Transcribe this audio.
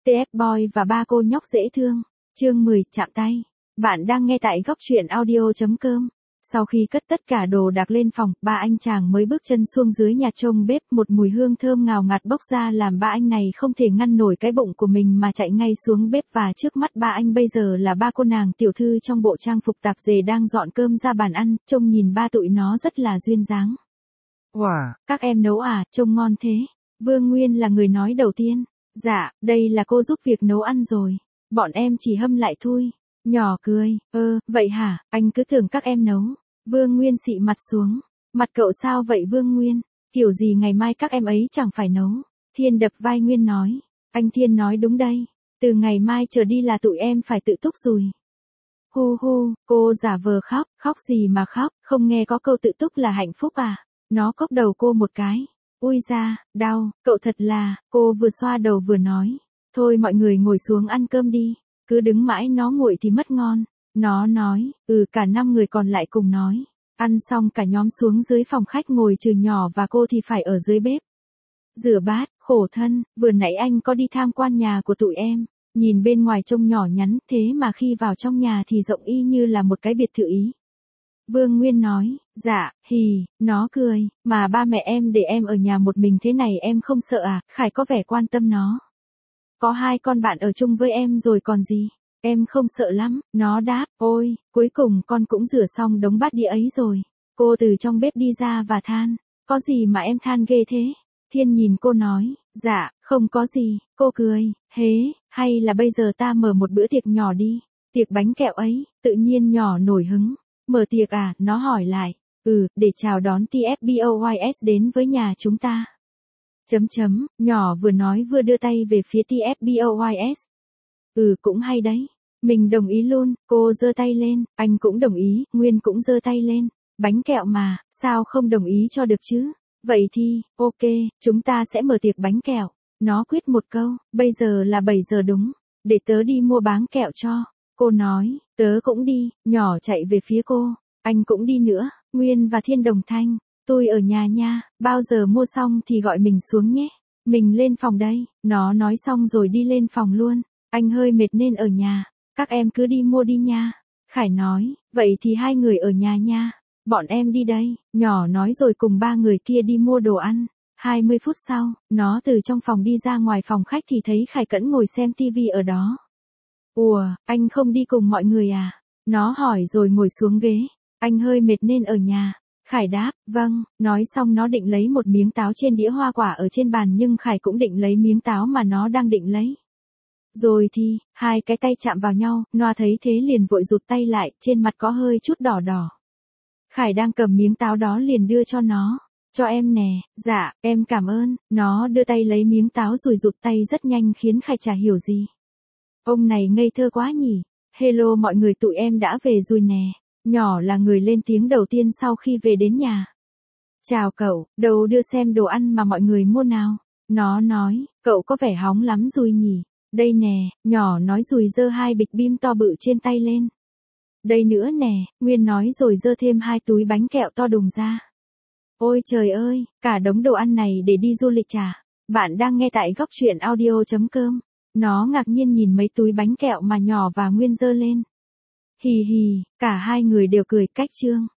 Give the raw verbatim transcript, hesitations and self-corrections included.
tê ép Boy và ba cô nhóc dễ thương. Chương mười, chạm tay. Bạn đang nghe tại góc truyện audio chấm com. Sau khi cất tất cả đồ đạc lên phòng, ba anh chàng mới bước chân xuống dưới nhà trông bếp, một mùi hương thơm ngào ngạt bốc ra làm ba anh này không thể ngăn nổi cái bụng của mình mà chạy ngay xuống bếp, và trước mắt ba anh bây giờ là ba cô nàng tiểu thư trong bộ trang phục tạp dề đang dọn cơm ra bàn ăn, trông nhìn ba tụi nó rất là duyên dáng. Wow, các em nấu à, trông ngon thế. Vương Nguyên là người nói đầu tiên. Dạ, đây là cô giúp việc nấu ăn rồi. Bọn em chỉ hâm lại thôi. Nhỏ cười, ơ, vậy hả, anh cứ tưởng các em nấu. Vương Nguyên xị mặt xuống. Mặt cậu sao vậy Vương Nguyên? Kiểu gì ngày mai các em ấy chẳng phải nấu. Thiên đập vai Nguyên nói. Anh Thiên nói đúng đây. Từ ngày mai trở đi là tụi em phải tự túc rồi. Hu hu, cô giả vờ khóc, khóc gì mà khóc, không nghe có câu tự túc là hạnh phúc à? Nó cốc đầu cô một cái. Ui da, đau, cậu thật là, cô vừa xoa đầu vừa nói. Thôi mọi người ngồi xuống ăn cơm đi. Cứ đứng mãi nó nguội thì mất ngon. Nó nói, ừ cả năm người còn lại cùng nói. Ăn xong cả nhóm xuống dưới phòng khách ngồi, trừ nhỏ và cô thì phải ở dưới bếp. Rửa bát, khổ thân, vừa nãy anh có đi tham quan nhà của tụi em. Nhìn bên ngoài trông nhỏ nhắn, thế mà khi vào trong nhà thì rộng y như là một cái biệt thự Ý. Vương Nguyên nói, dạ, hì, nó cười, mà ba mẹ em để em ở nhà một mình thế này em không sợ à, Khải có vẻ quan tâm nó. Có hai con bạn ở chung với em rồi còn gì, em không sợ lắm, nó đáp, ôi, cuối cùng con cũng rửa xong đống bát đĩa ấy rồi. Cô từ trong bếp đi ra và than, có gì mà em than ghê thế? Thiên nhìn cô nói, dạ, không có gì, cô cười, hế, hay là bây giờ ta mở một bữa tiệc nhỏ đi, tiệc bánh kẹo ấy, tự nhiên nhỏ nổi hứng. Mở tiệc à, nó hỏi lại. Ừ, để chào đón tê ép Boys đến với nhà chúng ta. Chấm chấm, nhỏ vừa nói vừa đưa tay về phía tê ép Boys. Ừ, cũng hay đấy. Mình đồng ý luôn, cô giơ tay lên, anh cũng đồng ý, Nguyên cũng giơ tay lên. Bánh kẹo mà, sao không đồng ý cho được chứ? Vậy thì, ok, chúng ta sẽ mở tiệc bánh kẹo. Nó quyết một câu, bây giờ là bảy giờ đúng. Để tớ đi mua báng kẹo cho. Cô nói, tớ cũng đi, nhỏ chạy về phía cô, anh cũng đi nữa, Nguyên và Thiên đồng thanh, tôi ở nhà nha, bao giờ mua xong thì gọi mình xuống nhé, mình lên phòng đây, nó nói xong rồi đi lên phòng luôn, anh hơi mệt nên ở nhà, các em cứ đi mua đi nha, Khải nói, vậy thì hai người ở nhà nha, bọn em đi đây, nhỏ nói rồi cùng ba người kia đi mua đồ ăn. hai mươi phút sau, nó từ trong phòng đi ra ngoài phòng khách thì thấy Khải Cẩn ngồi xem tivi ở đó. Ủa, anh không đi cùng mọi người à? Nó hỏi rồi ngồi xuống ghế. Anh hơi mệt nên ở nhà. Khải đáp, vâng, nói xong nó định lấy một miếng táo trên đĩa hoa quả ở trên bàn, nhưng Khải cũng định lấy miếng táo mà nó đang định lấy. Rồi thì, hai cái tay chạm vào nhau, Noa thấy thế liền vội rụt tay lại, trên mặt có hơi chút đỏ đỏ. Khải đang cầm miếng táo đó liền đưa cho nó. Cho em nè, dạ, em cảm ơn. Nó đưa tay lấy miếng táo rồi rụt tay rất nhanh khiến Khải chả hiểu gì. Ông này ngây thơ quá nhỉ. Hello mọi người, tụi em đã về rồi nè. Nhỏ là người lên tiếng đầu tiên sau khi về đến nhà. Chào cậu, đâu đưa xem đồ ăn mà mọi người mua nào. Nó nói, cậu có vẻ hóng lắm rồi nhỉ. Đây nè, nhỏ nói rồi giơ hai bịch bim to bự trên tay lên. Đây nữa nè, Nguyên nói rồi giơ thêm hai túi bánh kẹo to đùng ra. Ôi trời ơi, cả đống đồ ăn này để đi du lịch à? Bạn đang nghe tại góc truyện audio chấm com. Nó ngạc nhiên nhìn mấy túi bánh kẹo mà nhỏ và Nguyên giơ lên. Hì hì, cả hai người đều cười cách trương.